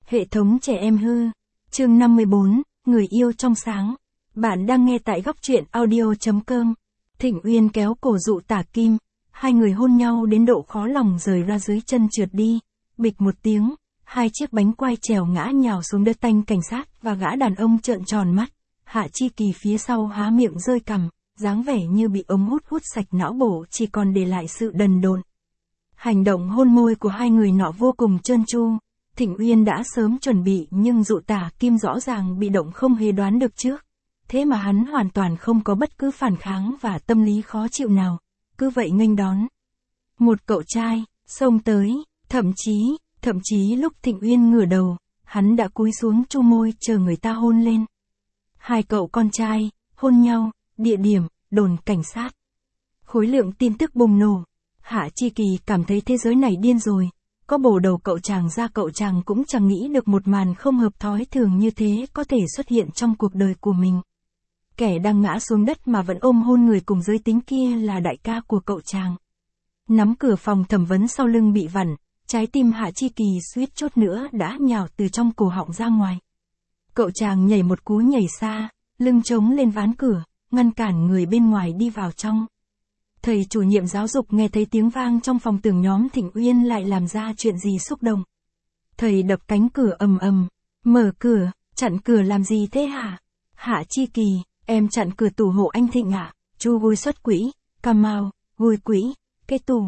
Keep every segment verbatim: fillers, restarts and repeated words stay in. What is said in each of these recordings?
Hệ thống trẻ em hư. Chương năm mươi bốn, Người yêu trong sáng. Bạn đang nghe tại góc truyện audio chấm com. Thịnh Uyên kéo cổ Dụ Tả Kim, hai người hôn nhau đến độ khó lòng rời ra dưới chân trượt đi. Bịch một tiếng, hai chiếc bánh quai trèo ngã nhào xuống đất tanh cảnh sát và gã đàn ông trợn tròn mắt. Hạ Chi Kỳ phía sau há miệng rơi cằm, dáng vẻ như bị ống hút hút sạch não bộ, chỉ còn để lại sự đần độn. Hành động hôn môi của hai người nọ vô cùng trơn tru. Thịnh Uyên đã sớm chuẩn bị nhưng Dụ Tả Kim rõ ràng bị động không hề đoán được trước. Thế mà hắn hoàn toàn không có bất cứ phản kháng và tâm lý khó chịu nào. Cứ vậy nghênh đón. Một cậu trai, xông tới, thậm chí, thậm chí lúc Thịnh Uyên ngửa đầu, hắn đã cúi xuống chu môi chờ người ta hôn lên. Hai cậu con trai, hôn nhau, địa điểm, đồn cảnh sát. Khối lượng tin tức bùng nổ. Hạ Chi Kỳ cảm thấy thế giới này điên rồi. Có bổ đầu cậu chàng ra cậu chàng cũng chẳng nghĩ được một màn không hợp thói thường như thế có thể xuất hiện trong cuộc đời của mình. Kẻ đang ngã xuống đất mà vẫn ôm hôn người cùng giới tính kia là đại ca của cậu chàng. Nắm cửa phòng thẩm vấn sau lưng bị vặn, trái tim Hạ Chi Kỳ suýt chút nữa đã nhào từ trong cổ họng ra ngoài. Cậu chàng nhảy một cú nhảy xa, lưng chống lên ván cửa, ngăn cản người bên ngoài đi vào trong. Thầy chủ nhiệm giáo dục nghe thấy tiếng vang trong phòng tưởng nhóm Thịnh Uyên lại làm ra chuyện gì xúc động. Thầy đập cánh cửa ầm ầm, mở cửa, chặn cửa làm gì thế hả? Hạ Chi Kỳ, em chặn cửa tủ hộ anh Thịnh ạ. À? Chu vui xuất quỹ, cà mau, vui quỹ, cái tủ.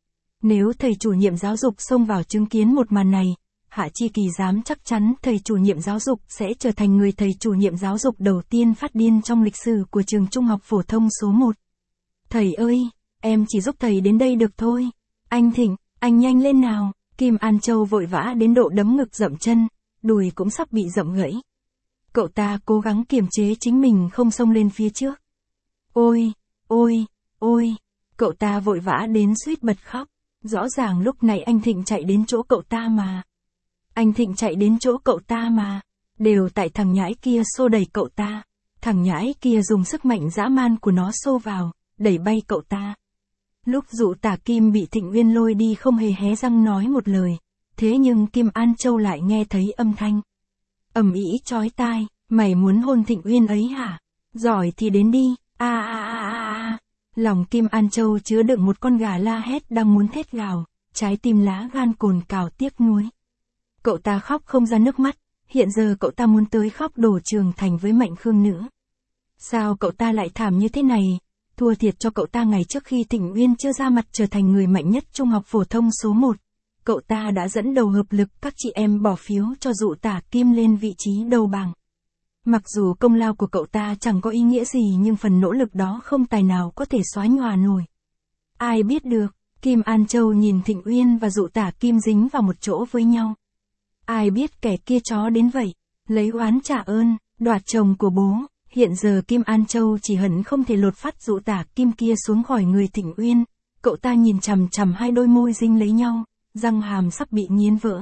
Nếu thầy chủ nhiệm giáo dục xông vào chứng kiến một màn này, Hạ Chi Kỳ dám chắc chắn thầy chủ nhiệm giáo dục sẽ trở thành người thầy chủ nhiệm giáo dục đầu tiên phát điên trong lịch sử của trường trung học phổ thông số một. Thầy ơi, em chỉ giúp thầy đến đây được thôi. Anh Thịnh, anh nhanh lên nào. Kim An Châu vội vã đến độ đấm ngực dậm chân, đùi cũng sắp bị dậm gãy. Cậu ta cố gắng kiềm chế chính mình không xông lên phía trước. Ôi, ôi, ôi, cậu ta vội vã đến suýt bật khóc. Rõ ràng lúc này anh Thịnh chạy đến chỗ cậu ta mà. Anh Thịnh chạy đến chỗ cậu ta mà. Đều tại thằng nhãi kia xô đẩy cậu ta. Thằng nhãi kia dùng sức mạnh dã man của nó xô vào, đẩy bay cậu ta. Lúc Dụ Tả Kim bị Thịnh Uyên lôi đi không hề hé răng nói một lời. Thế nhưng Kim An Châu lại nghe thấy âm thanh ầm ĩ chói tai. Mày muốn hôn Thịnh Uyên ấy hả? Giỏi thì đến đi. A a a a a. Lòng Kim An Châu chứa đựng một con gà la hét đang muốn thét gào, trái tim lá gan cồn cào tiếc nuối. Cậu ta khóc không ra nước mắt, hiện giờ cậu ta muốn tới khóc đổ trường thành với Mạnh Khương nữa. Sao cậu ta lại thảm như thế này? Thua thiệt cho cậu ta ngày trước khi Thịnh Uyên chưa ra mặt trở thành người mạnh nhất trung học phổ thông số một. Cậu ta đã dẫn đầu hợp lực các chị em bỏ phiếu cho Dụ Tả Kim lên vị trí đầu bảng. Mặc dù công lao của cậu ta chẳng có ý nghĩa gì nhưng phần nỗ lực đó không tài nào có thể xóa nhòa nổi. Ai biết được, Kim An Châu nhìn Thịnh Uyên và Dụ Tả Kim dính vào một chỗ với nhau. Ai biết kẻ kia chó đến vậy, lấy oán trả ơn, đoạt chồng của bố. Hiện giờ Kim An Châu chỉ hận không thể lột phát Dụ Tả Kim kia xuống khỏi người Thịnh Uyên. Cậu ta nhìn chằm chằm hai đôi môi dinh lấy nhau, răng hàm sắp bị nghiến vỡ.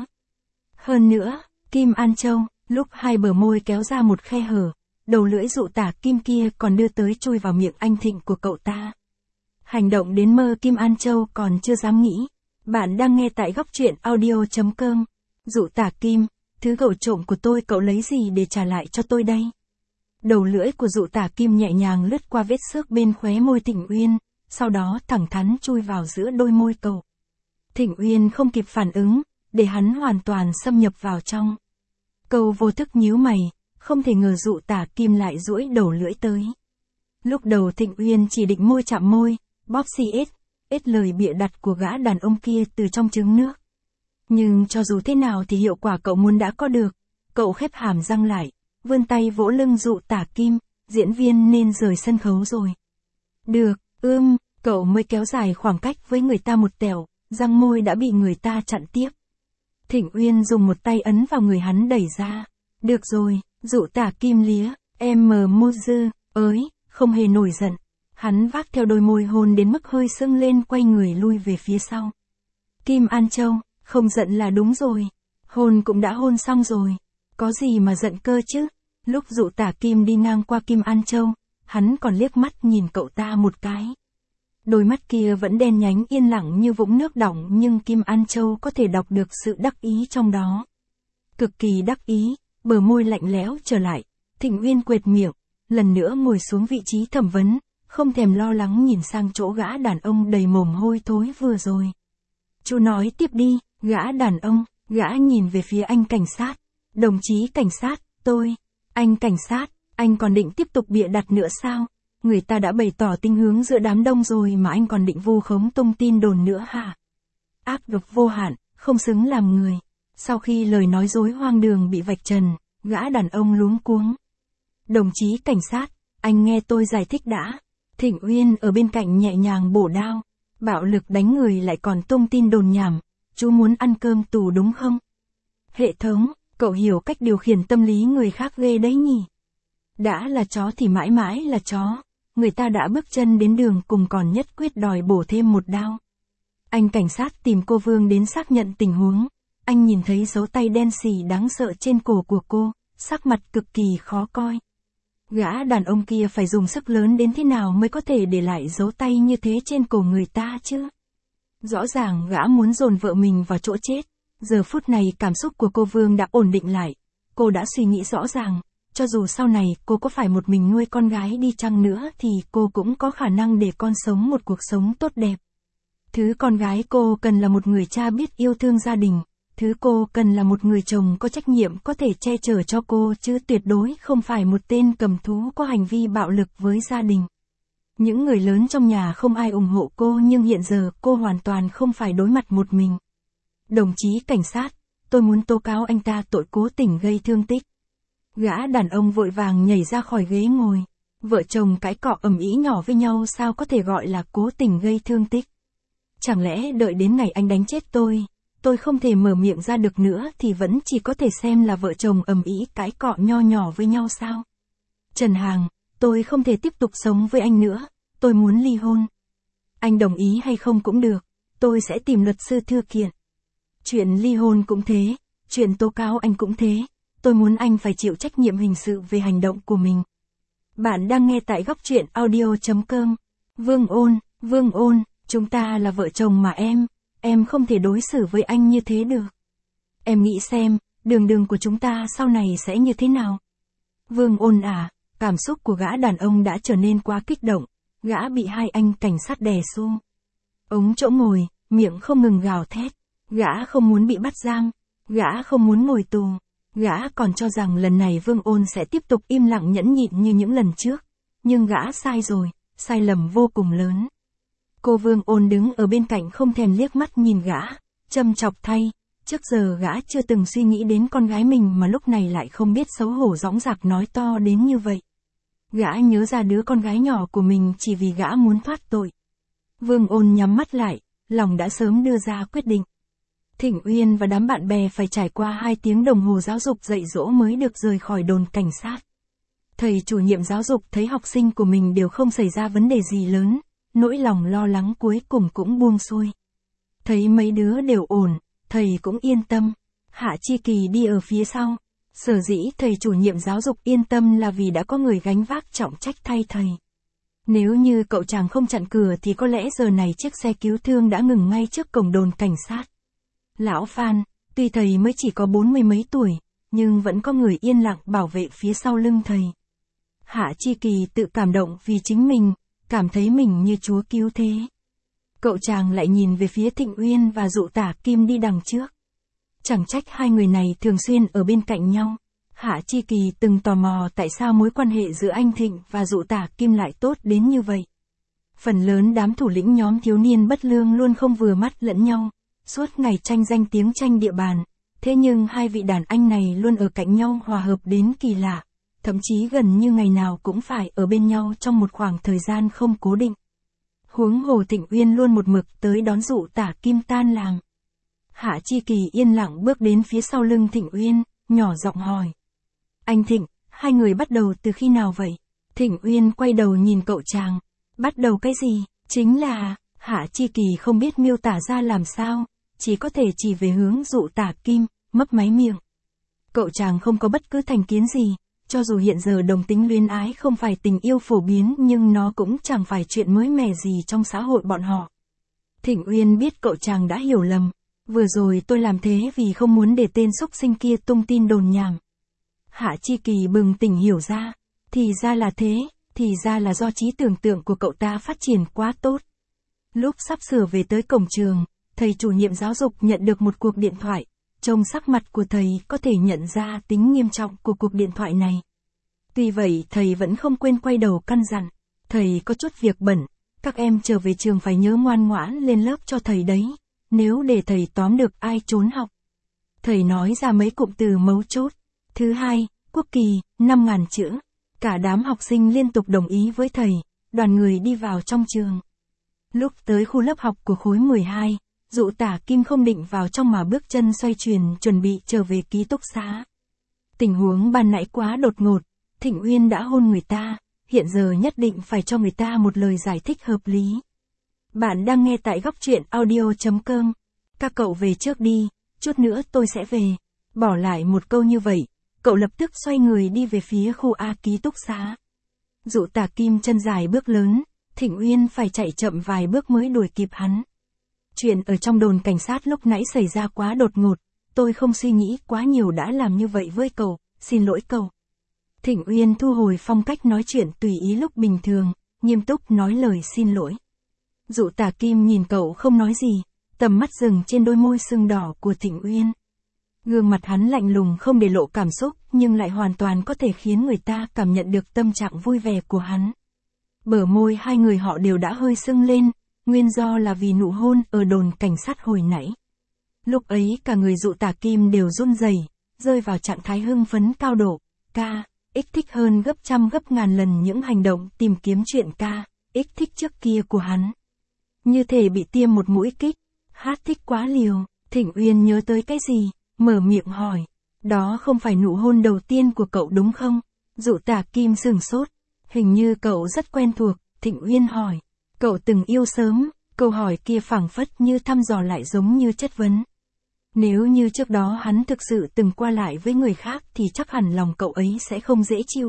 Hơn nữa, Kim An Châu, lúc hai bờ môi kéo ra một khe hở, đầu lưỡi Dụ Tả Kim kia còn đưa tới chui vào miệng anh Thịnh của cậu ta. Hành động đến mơ Kim An Châu còn chưa dám nghĩ. Bạn đang nghe tại góc truyện audio chấm com. Dụ Tả Kim, thứ cậu trộm của tôi cậu lấy gì để trả lại cho tôi đây? Đầu lưỡi của Dụ Tả Kim nhẹ nhàng lướt qua vết xước bên khóe môi Thịnh Uyên, sau đó thẳng thắn chui vào giữa đôi môi cậu. Thịnh Uyên không kịp phản ứng, để hắn hoàn toàn xâm nhập vào trong. Cậu vô thức nhíu mày, không thể ngờ Dụ Tả Kim lại duỗi đầu lưỡi tới. Lúc đầu Thịnh Uyên chỉ định môi chạm môi, bóp xì ết, ết lời bịa đặt của gã đàn ông kia từ trong trứng nước. Nhưng cho dù thế nào thì hiệu quả cậu muốn đã có được. Cậu khép hàm răng lại, vươn tay vỗ lưng Dụ Tả Kim, diễn viên nên rời sân khấu rồi. Được, ưm, cậu mới kéo dài khoảng cách với người ta một tẹo, răng môi đã bị người ta chặn tiếp. Thịnh Uyên dùng một tay ấn vào người hắn đẩy ra. Được rồi, Dụ Tả Kim lía, em mờ mô dư, ới, không hề nổi giận. Hắn vác theo đôi môi hôn đến mức hơi sưng lên quay người lui về phía sau. Kim An Châu, không giận là đúng rồi. Hôn cũng đã hôn xong rồi. Có gì mà giận cơ chứ? Lúc Dụ Tả Kim đi ngang qua Kim An Châu, hắn còn liếc mắt nhìn cậu ta một cái. Đôi mắt kia vẫn đen nhánh yên lặng như vũng nước đọng nhưng Kim An Châu có thể đọc được sự đắc ý trong đó. Cực kỳ đắc ý, bờ môi lạnh lẽo trở lại, Thịnh Uyên quệt miệng, lần nữa ngồi xuống vị trí thẩm vấn, không thèm lo lắng nhìn sang chỗ gã đàn ông đầy mồm hôi thối vừa rồi. Chú nói tiếp đi, gã đàn ông, gã nhìn về phía anh cảnh sát. Đồng chí cảnh sát, tôi, anh cảnh sát, anh còn định tiếp tục bịa đặt nữa sao? Người ta đã bày tỏ tình hướng giữa đám đông rồi mà anh còn định vu khống tung tin đồn nữa hả? Ác độc vô hạn, không xứng làm người. Sau khi lời nói dối hoang đường bị vạch trần, gã đàn ông luống cuống. Đồng chí cảnh sát, anh nghe tôi giải thích đã. Thịnh Uyên ở bên cạnh nhẹ nhàng bổ đao. Bạo lực đánh người lại còn tung tin đồn nhảm. Chú muốn ăn cơm tù đúng không? Hệ thống, cậu hiểu cách điều khiển tâm lý người khác ghê đấy nhỉ? Đã là chó thì mãi mãi là chó. Người ta đã bước chân đến đường cùng còn nhất quyết đòi bổ thêm một đao. Anh cảnh sát tìm cô Vương đến xác nhận tình huống. Anh nhìn thấy dấu tay đen xì đáng sợ trên cổ của cô, sắc mặt cực kỳ khó coi. Gã đàn ông kia phải dùng sức lớn đến thế nào mới có thể để lại dấu tay như thế trên cổ người ta chứ? Rõ ràng gã muốn dồn vợ mình vào chỗ chết. Giờ phút này cảm xúc của cô Vương đã ổn định lại. Cô đã suy nghĩ rõ ràng, cho dù sau này cô có phải một mình nuôi con gái đi chăng nữa thì cô cũng có khả năng để con sống một cuộc sống tốt đẹp. Thứ con gái cô cần là một người cha biết yêu thương gia đình. Thứ cô cần là một người chồng có trách nhiệm có thể che chở cho cô chứ tuyệt đối không phải một tên cầm thú có hành vi bạo lực với gia đình. Những người lớn trong nhà không ai ủng hộ cô nhưng hiện giờ cô hoàn toàn không phải đối mặt một mình. Đồng chí cảnh sát, tôi muốn tố cáo anh ta tội cố tình gây thương tích. Gã đàn ông vội vàng nhảy ra khỏi ghế ngồi. Vợ chồng cãi cọ ầm ĩ nhỏ với nhau sao có thể gọi là cố tình gây thương tích. Chẳng lẽ đợi đến ngày anh đánh chết tôi, tôi không thể mở miệng ra được nữa thì vẫn chỉ có thể xem là vợ chồng ầm ĩ cãi cọ nho nhỏ với nhau sao? Trần Hàng, tôi không thể tiếp tục sống với anh nữa, tôi muốn ly hôn. Anh đồng ý hay không cũng được, tôi sẽ tìm luật sư thư kiện. Chuyện ly hôn cũng thế, chuyện tố cáo anh cũng thế, tôi muốn anh phải chịu trách nhiệm hình sự về hành động của mình. Bạn đang nghe tại góc truyện audio chấm com. Vương Ôn, Vương Ôn, chúng ta là vợ chồng mà em, em không thể đối xử với anh như thế được. Em nghĩ xem, đường đường của chúng ta sau này sẽ như thế nào? Vương Ôn à, cảm xúc của gã đàn ông đã trở nên quá kích động, gã bị hai anh cảnh sát đè xu. Ống chỗ ngồi, miệng không ngừng gào thét, gã không muốn bị bắt giam, gã không muốn ngồi tù, gã còn cho rằng lần này Vương Ôn sẽ tiếp tục im lặng nhẫn nhịn như những lần trước, nhưng gã sai rồi, sai lầm vô cùng lớn. Cô Vương Ôn đứng ở bên cạnh không thèm liếc mắt nhìn gã, châm chọc thay, trước giờ gã chưa từng suy nghĩ đến con gái mình mà lúc này lại không biết xấu hổ dõng dạc nói to đến như vậy. Gã nhớ ra đứa con gái nhỏ của mình chỉ vì gã muốn thoát tội. Vương Ôn nhắm mắt lại, lòng đã sớm đưa ra quyết định. Thịnh Uyên và đám bạn bè phải trải qua hai tiếng đồng hồ giáo dục dạy dỗ mới được rời khỏi đồn cảnh sát. Thầy chủ nhiệm giáo dục thấy học sinh của mình đều không xảy ra vấn đề gì lớn, nỗi lòng lo lắng cuối cùng cũng buông xuôi. Thấy mấy đứa đều ổn, thầy cũng yên tâm. Hạ Chi Kỳ đi ở phía sau. Sở dĩ thầy chủ nhiệm giáo dục yên tâm là vì đã có người gánh vác trọng trách thay thầy. Nếu như cậu chàng không chặn cửa thì có lẽ giờ này chiếc xe cứu thương đã ngừng ngay trước cổng đồn cảnh sát. Lão Phan, tuy thầy mới chỉ có bốn mươi mấy tuổi, nhưng vẫn có người yên lặng bảo vệ phía sau lưng thầy. Hạ Chi Kỳ tự cảm động vì chính mình, cảm thấy mình như chúa cứu thế. Cậu chàng lại nhìn về phía Thịnh Uyên và Dụ Tả Kim đi đằng trước. Chẳng trách hai người này thường xuyên ở bên cạnh nhau. Hạ Chi Kỳ từng tò mò tại sao mối quan hệ giữa anh Thịnh và Dụ Tả Kim lại tốt đến như vậy. Phần lớn đám thủ lĩnh nhóm thiếu niên bất lương luôn không vừa mắt lẫn nhau, suốt ngày tranh danh tiếng tranh địa bàn. Thế nhưng hai vị đàn anh này luôn ở cạnh nhau hòa hợp đến kỳ lạ, thậm chí gần như ngày nào cũng phải ở bên nhau trong một khoảng thời gian không cố định. Huống hồ Thịnh Uyên luôn một mực tới đón Dụ Tả Kim tan làm. Hạ Chi Kỳ yên lặng bước đến phía sau lưng Thịnh Uyên, nhỏ giọng hỏi. Anh Thịnh, hai người bắt đầu từ khi nào vậy? Thịnh Uyên quay đầu nhìn cậu chàng. Bắt đầu cái gì? Chính là, Hạ Chi Kỳ không biết miêu tả ra làm sao, chỉ có thể chỉ về hướng Dụ Tả Kim, mấp máy miệng. Cậu chàng không có bất cứ thành kiến gì, cho dù hiện giờ đồng tính luyến ái không phải tình yêu phổ biến nhưng nó cũng chẳng phải chuyện mới mẻ gì trong xã hội bọn họ. Thịnh Uyên biết cậu chàng đã hiểu lầm, Vừa rồi tôi làm thế vì không muốn để tên xúc sinh kia tung tin đồn nhảm. Hạ Chi Kỳ bừng tỉnh hiểu ra. Thì ra là thế, thì ra là do trí tưởng tượng của cậu ta phát triển quá tốt. Lúc sắp sửa về tới cổng trường, thầy chủ nhiệm giáo dục nhận được một cuộc điện thoại. Trông sắc mặt của thầy có thể nhận ra tính nghiêm trọng của cuộc điện thoại này. Tuy vậy thầy vẫn không quên quay đầu căn dặn. Thầy có chút việc bận, các em trở về trường phải nhớ ngoan ngoãn lên lớp cho thầy đấy. Nếu để thầy tóm được ai trốn học. Thầy nói ra mấy cụm từ mấu chốt. Thứ hai, quốc kỳ, năm ngàn chữ. Cả đám học sinh liên tục đồng ý với thầy, đoàn người đi vào trong trường. Lúc tới khu lớp học của khối mười hai, Dụ Tả Kim không định vào trong mà bước chân xoay chuyển chuẩn bị trở về ký túc xá. Tình huống ban nãy quá đột ngột, Thịnh Uyên đã hôn người ta, hiện giờ nhất định phải cho người ta một lời giải thích hợp lý. Bạn đang nghe tại góc truyện audio chấm com. Các cậu về trước đi, chút nữa tôi sẽ về. Bỏ lại một câu như vậy, cậu lập tức xoay người đi về phía khu A ký túc xá. Dụ Tả Kim chân dài bước lớn, Thịnh Uyên phải chạy chậm vài bước mới đuổi kịp hắn. Chuyện ở trong đồn cảnh sát lúc nãy xảy ra quá đột ngột, tôi không suy nghĩ quá nhiều đã làm như vậy với cậu, xin lỗi cậu. Thịnh Uyên thu hồi phong cách nói chuyện tùy ý lúc bình thường, nghiêm túc nói lời xin lỗi. Dụ Tả Kim nhìn cậu không nói gì, tầm mắt dừng trên đôi môi sưng đỏ của Thịnh Uyên. Gương mặt hắn lạnh lùng không để lộ cảm xúc, nhưng lại hoàn toàn có thể khiến người ta cảm nhận được tâm trạng vui vẻ của hắn. Bờ môi hai người họ đều đã hơi sưng lên, nguyên do là vì nụ hôn ở đồn cảnh sát hồi nãy. Lúc ấy cả người Dụ Tả Kim đều run rẩy, rơi vào trạng thái hưng phấn cao độ, ca, ích thích hơn gấp trăm gấp ngàn lần những hành động tìm kiếm chuyện ca, ích thích trước kia của hắn. Như thể bị tiêm một mũi kích, hát thích quá liều, Thịnh Uyên nhớ tới cái gì, mở miệng hỏi, đó không phải nụ hôn đầu tiên của cậu đúng không? Dụ Tả Kim sửng sốt, hình như cậu rất quen thuộc, Thịnh Uyên hỏi, cậu từng yêu sớm, câu hỏi kia phảng phất như thăm dò lại giống như chất vấn. Nếu như trước đó hắn thực sự từng qua lại với người khác thì chắc hẳn lòng cậu ấy sẽ không dễ chịu.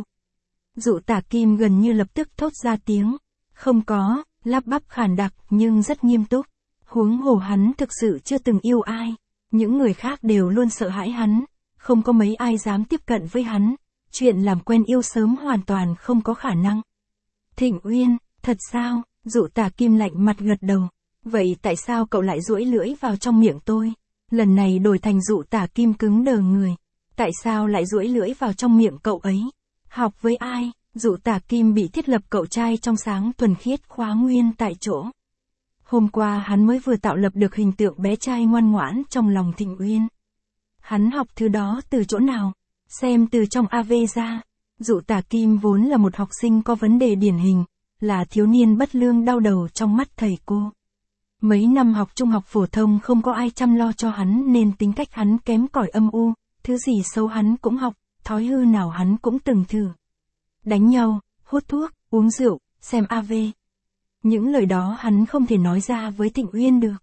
Dụ Tả Kim gần như lập tức thốt ra tiếng, không có, lắp bắp khàn đặc nhưng rất nghiêm túc. Huống hồ hắn thực sự chưa từng yêu ai, những người khác đều luôn sợ hãi hắn, không có mấy ai dám tiếp cận với hắn, chuyện làm quen yêu sớm hoàn toàn không có khả năng. Thịnh Uyên, thật sao? Dụ Tả Kim lạnh mặt gật đầu. Vậy tại sao cậu lại duỗi lưỡi vào trong miệng tôi? Lần này đổi thành Dụ Tả Kim cứng đờ người. Tại sao lại duỗi lưỡi vào trong miệng cậu ấy? Học với ai? Dụ Tả Kim bị thiết lập cậu trai trong sáng thuần khiết khóa nguyên tại chỗ. Hôm qua hắn mới vừa tạo lập được hình tượng bé trai ngoan ngoãn trong lòng Thịnh Uyên. Hắn học thứ đó từ chỗ nào? Xem từ trong a vê ra. Dụ Tả Kim vốn là một học sinh có vấn đề điển hình, là thiếu niên bất lương đau đầu trong mắt thầy cô. Mấy năm học trung học phổ thông không có ai chăm lo cho hắn nên tính cách hắn kém cỏi âm u, thứ gì xấu hắn cũng học, thói hư nào hắn cũng từng thử. Đánh nhau, hút thuốc, uống rượu, xem a vê. Những lời đó hắn không thể nói ra với Thịnh Uyên được.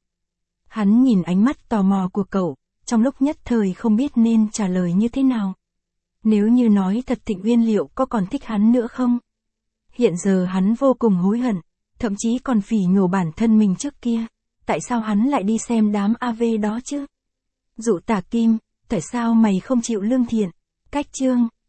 Hắn nhìn ánh mắt tò mò của cậu, trong lúc nhất thời không biết nên trả lời như thế nào. Nếu như nói thật Thịnh Uyên liệu có còn thích hắn nữa không? Hiện giờ hắn vô cùng hối hận, thậm chí còn phỉ nhổ bản thân mình trước kia. Tại sao hắn lại đi xem đám a vê đó chứ? Dụ Tả Kim, tại sao mày không chịu lương thiện? Cách chương